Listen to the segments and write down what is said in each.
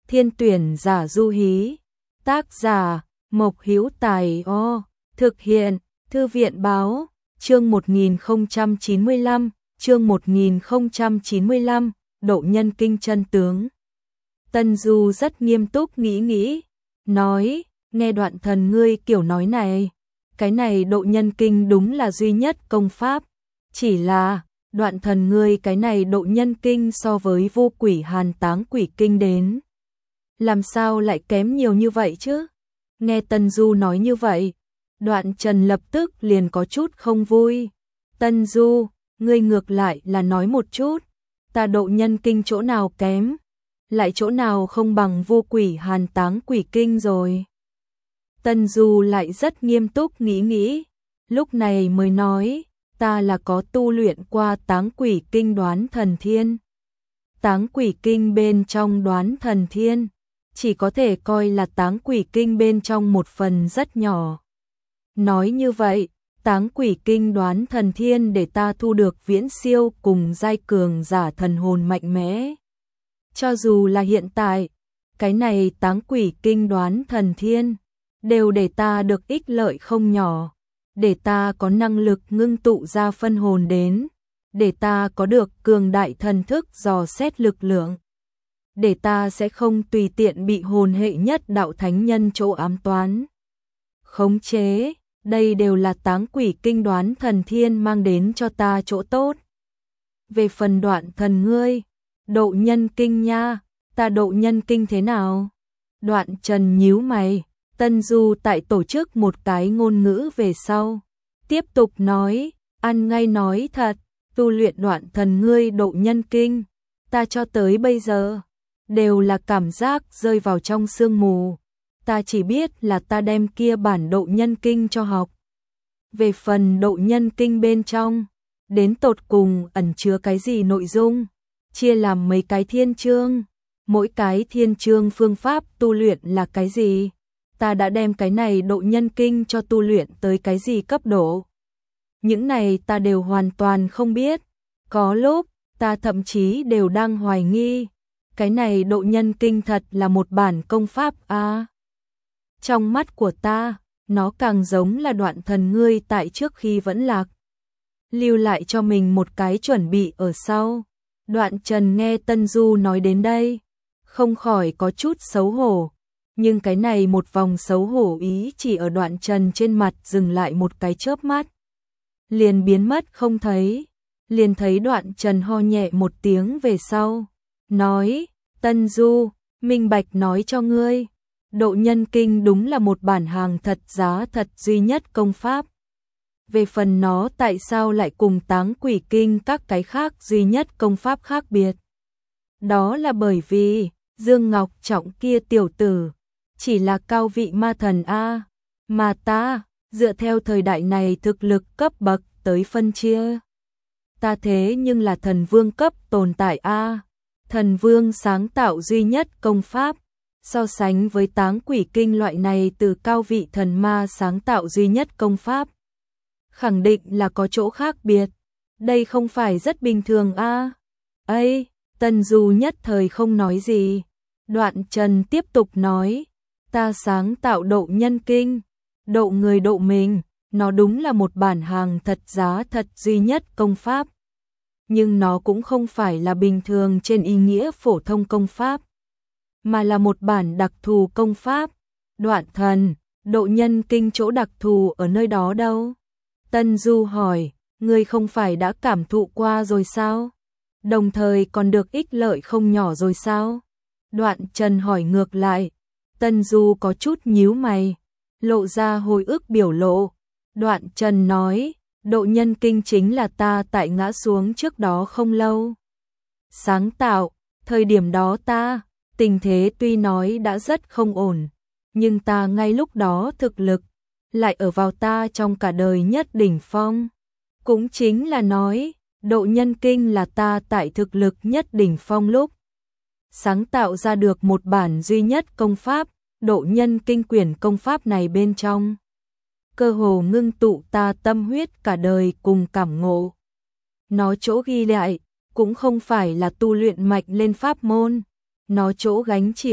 Thiên tuyển giả du hí. Tác giả Mộc Hữu Tài. Thực hiện Thư viện báo. Chương 1095, chương 1095, độ nhân kinh chân tướng. Tân Du rất nghiêm túc nghĩ, nói, nghe Đoạn Thần ngươi kiểu nói này, cái này độ nhân kinh đúng là duy nhất công pháp, chỉ là, Đoạn Thần ngươi cái này độ nhân kinh so với Vô Quỷ Hàn Táng Quỷ Kinh đến. Làm sao lại kém nhiều như vậy chứ? Nghe Tân Du nói như vậy, Đoạn Trần lập tức liền có chút không vui. Tân Du, ngươi ngược lại là nói một chút, ta độ nhân kinh chỗ nào kém, lại chỗ nào không bằng Vô Quỷ Hàn Táng Quỷ Kinh rồi. Tân Du lại rất nghiêm túc nghĩ, lúc này mới nói, ta là có tu luyện qua Táng Quỷ Kinh Đoán Thần Thiên. Táng Quỷ Kinh bên trong Đoán Thần Thiên, chỉ có thể coi là Táng Quỷ Kinh bên trong một phần rất nhỏ. Nói như vậy, Táng Quỷ Kinh Đoán Thần Thiên để ta thu được viễn siêu cùng giai cường giả thần hồn mạnh mẽ. Cho dù là hiện tại, cái này Táng Quỷ Kinh Đoán Thần Thiên đều để ta được ích lợi không nhỏ, để ta có năng lực ngưng tụ ra phân hồn đến, để ta có được cường đại thần thức dò xét lực lượng, để ta sẽ không tùy tiện bị hồn hệ nhất đạo thánh nhân chỗ ám toán, khống chế. Đây đều là Táng Quỷ Kinh Đoán Thần Thiên mang đến cho ta chỗ tốt. Về phần Đoạn Thần ngươi, độ nhân kinh nha, ta độ nhân kinh thế nào? Đoạn Trần nhíu mày, Tân Du tại tổ chức một cái ngôn ngữ về sau. Tiếp tục nói, ăn ngay nói thật, tu luyện Đoạn Thần ngươi độ nhân kinh, ta cho tới bây giờ, đều là cảm giác rơi vào trong sương mù. Ta chỉ biết là ta đem kia bản độ nhân kinh cho học. Về phần độ nhân kinh bên trong, đến tột cùng ẩn chứa cái gì nội dung, chia làm mấy cái thiên chương, mỗi cái thiên chương phương pháp tu luyện là cái gì, ta đã đem cái này độ nhân kinh cho tu luyện tới cái gì cấp độ. Những này ta đều hoàn toàn không biết, có lúc ta thậm chí đều đang hoài nghi, cái này độ nhân kinh thật là một bản công pháp à? Trong mắt của ta, nó càng giống là Đoạn Thần ngươi tại trước khi vẫn lạc, lưu lại cho mình một cái chuẩn bị ở sau. Đoạn Trần nghe Tân Du nói đến đây, không khỏi có chút xấu hổ, nhưng cái này một vòng xấu hổ ý chỉ ở Đoạn Trần trên mặt dừng lại một cái chớp mắt, liền biến mất không thấy. Liền thấy Đoạn Trần ho nhẹ một tiếng về sau, nói, Tân Du, minh bạch nói cho ngươi, độ nhân kinh đúng là một bản hàng thật giá thật duy nhất công pháp. Về phần nó tại sao lại cùng Táng Quỷ Kinh các cái khác duy nhất công pháp khác biệt, đó là bởi vì Dương Ngọc Trọng kia tiểu tử chỉ là cao vị ma thần a, mà ta dựa theo thời đại này thực lực cấp bậc tới phân chia, ta thế nhưng là thần vương cấp tồn tại a. Thần vương sáng tạo duy nhất công pháp, so sánh với Táng Quỷ Kinh loại này từ cao vị thần ma sáng tạo duy nhất công pháp, khẳng định là có chỗ khác biệt. Đây không phải rất bình thường a? Ấy, Tân Du nhất thời không nói gì. Đoạn Trần tiếp tục nói, ta sáng tạo độ nhân kinh, độ người độ mình, nó đúng là một bản hàng thật giá thật duy nhất công pháp. Nhưng nó cũng không phải là bình thường trên ý nghĩa phổ thông công pháp, mà là một bản đặc thù công pháp. Đoạn Thần, độ nhân kinh chỗ đặc thù ở nơi đó đâu? Tân Du hỏi, ngươi không phải đã cảm thụ qua rồi sao? Đồng thời còn được ích lợi không nhỏ rồi sao? Đoạn Trần hỏi ngược lại. Tân Du có chút nhíu mày, lộ ra hồi ức biểu lộ. Đoạn Trần nói, độ nhân kinh chính là ta tại ngã xuống trước đó không lâu sáng tạo. Thời điểm đó ta, tình thế tuy nói đã rất không ổn, nhưng ta ngay lúc đó thực lực lại ở vào ta trong cả đời nhất đỉnh phong. Cũng chính là nói, độ nhân kinh là ta tại thực lực nhất đỉnh phong lúc sáng tạo ra được một bản duy nhất công pháp. Độ nhân kinh quyển công pháp này bên trong cơ hồ ngưng tụ ta tâm huyết cả đời cùng cảm ngộ. Nó chỗ ghi lại cũng không phải là tu luyện mạnh lên pháp môn, nó chỗ gánh chịu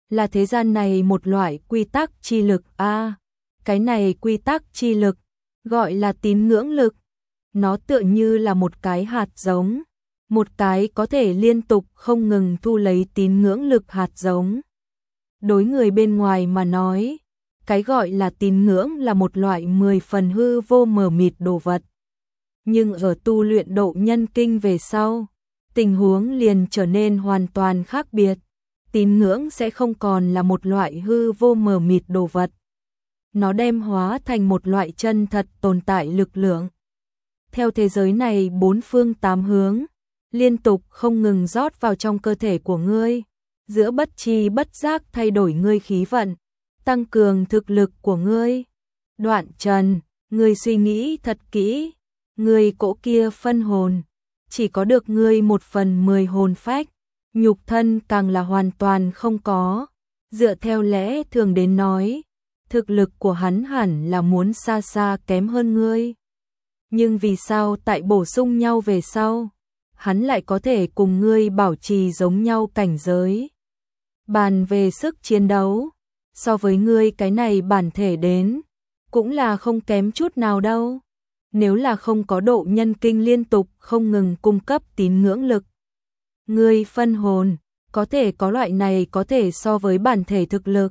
là thế gian này một loại quy tắc chi lực cái này quy tắc chi lực gọi là tín ngưỡng lực. Nó tựa như là một cái hạt giống, một cái có thể liên tục không ngừng thu lấy tín ngưỡng lực hạt giống. Đối người bên ngoài mà nói, cái gọi là tín ngưỡng là một loại 10 phần hư vô mờ mịt đồ vật. Nhưng ở tu luyện độ nhân kinh về sau, tình huống liền trở nên hoàn toàn khác biệt. Tín ngưỡng sẽ không còn là một loại hư vô mờ mịt đồ vật. Nó đem hóa thành một loại chân thật tồn tại lực lượng. Theo thế giới này bốn phương tám hướng, liên tục không ngừng rót vào trong cơ thể của ngươi, giữa bất tri bất giác thay đổi ngươi khí vận, tăng cường thực lực của ngươi. Đoạn Trần, ngươi suy nghĩ thật kỹ, ngươi cỗ kia phân hồn, chỉ có được ngươi 1/10 hồn phách, nhục thân càng là hoàn toàn không có. Dựa theo lẽ thường đến nói, thực lực của hắn hẳn là muốn xa xa kém hơn ngươi. Nhưng vì sao tại bổ sung nhau về sau, hắn lại có thể cùng ngươi bảo trì giống nhau cảnh giới? Bàn về sức chiến đấu, so với ngươi cái này bản thể đến, cũng là không kém chút nào đâu. Nếu là không có độ nhân kinh liên tục không ngừng cung cấp tín ngưỡng lực, ngươi phân hồn, có thể có loại này có thể so với bản thể thực lực.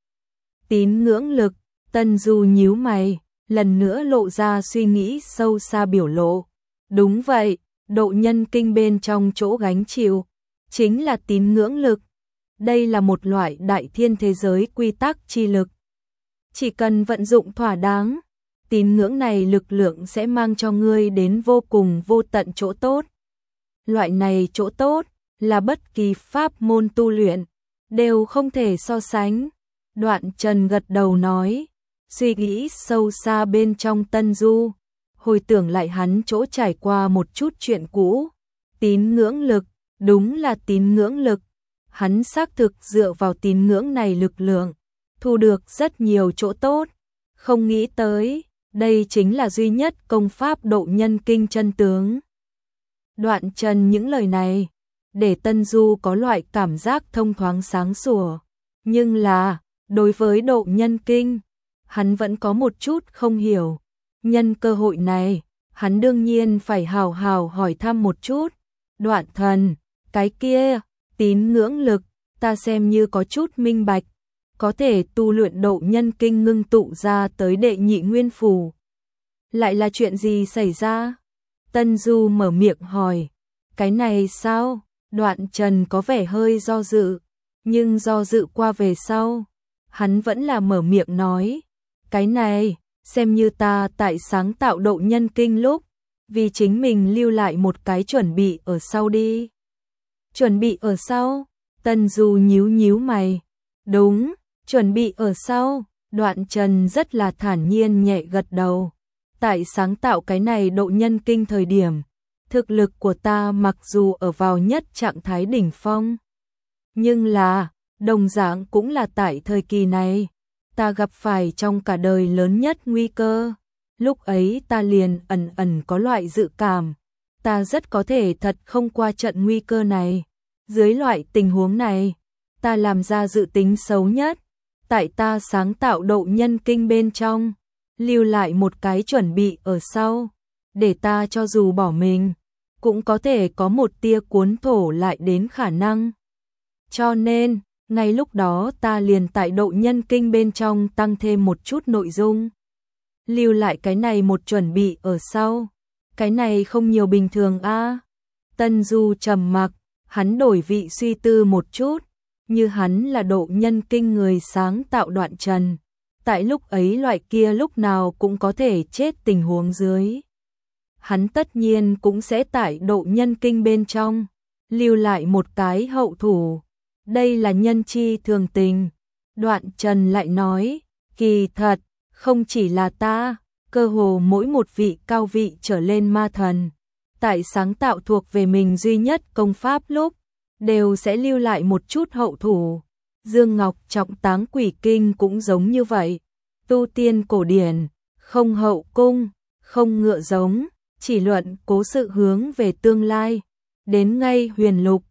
Tín ngưỡng lực, Tân Du nhíu mày, lần nữa lộ ra suy nghĩ sâu xa biểu lộ. Đúng vậy, độ nhân kinh bên trong chỗ gánh chịu, chính là tín ngưỡng lực. Đây là một loại đại thiên thế giới quy tắc chi lực. Chỉ cần vận dụng thỏa đáng, tín ngưỡng này lực lượng sẽ mang cho ngươi đến vô cùng vô tận chỗ tốt. Loại này chỗ tốt là bất kỳ pháp môn tu luyện đều không thể so sánh. Đoạn Trần gật đầu nói, suy nghĩ sâu xa bên trong Tân Du, hồi tưởng lại hắn chỗ trải qua một chút chuyện cũ. Tín ngưỡng lực, đúng là tín ngưỡng lực. Hắn xác thực dựa vào tín ngưỡng này lực lượng, thu được rất nhiều chỗ tốt. Không nghĩ tới, đây chính là duy nhất công pháp độ nhân kinh chân tướng. Đoạn Trần những lời này, để Tân Du có loại cảm giác thông thoáng sáng sủa. Nhưng là, đối với độ nhân kinh, hắn vẫn có một chút không hiểu. Nhân cơ hội này, hắn đương nhiên phải hào hào hỏi thăm một chút. Đoạn Thần, cái kia, tín ngưỡng lực, ta xem như có chút minh bạch, có thể tu luyện độ nhân kinh ngưng tụ ra tới đệ nhị nguyên phù. Lại là chuyện gì xảy ra? Tân Du mở miệng hỏi. Cái này sao? Đoạn Trần có vẻ hơi do dự, nhưng do dự qua về sau, hắn vẫn là mở miệng nói. Cái này, xem như ta tại sáng tạo độ nhân kinh lúc, vì chính mình lưu lại một cái chuẩn bị ở sau đi. Chuẩn bị ở sau? Tân Du nhíu nhíu mày. Đúng, chuẩn bị ở sau. Đoạn Trần rất là thản nhiên nhẹ gật đầu. Tại sáng tạo cái này độ nhân kinh thời điểm, thực lực của ta mặc dù ở vào nhất trạng thái đỉnh phong, nhưng là, đồng dạng cũng là tại thời kỳ này, ta gặp phải trong cả đời lớn nhất nguy cơ. Lúc ấy ta liền ẩn ẩn có loại dự cảm, ta rất có thể thật không qua trận nguy cơ này. Dưới loại tình huống này, ta làm ra dự tính xấu nhất, tại ta sáng tạo độ nhân kinh bên trong, lưu lại một cái chuẩn bị ở sau, để ta cho dù bỏ mình, cũng có thể có một tia cuốn thổ lại đến khả năng. Cho nên, ngay lúc đó ta liền tại độ nhân kinh bên trong tăng thêm một chút nội dung, lưu lại cái này một chuẩn bị ở sau. Cái này không nhiều bình thường a. Tân Du trầm mặc, hắn đổi vị suy tư một chút, như hắn là độ nhân kinh người sáng tạo Đoạn Trần, tại lúc ấy loại kia lúc nào cũng có thể chết tình huống dưới, hắn tất nhiên cũng sẽ tại độ nhân kinh bên trong lưu lại một cái hậu thủ. Đây là nhân chi thường tình. Đoạn Trần lại nói, kỳ thật, không chỉ là ta, cơ hồ mỗi một vị cao vị trở lên ma thần, tại sáng tạo thuộc về mình duy nhất công pháp lúc, đều sẽ lưu lại một chút hậu thủ. Dương Ngọc Trọng Táng Quỷ Kinh cũng giống như vậy. Tu tiên cổ điển, không hậu cung, không ngựa giống, chỉ luận cố sự hướng về tương lai. Đến ngay Huyền Lục,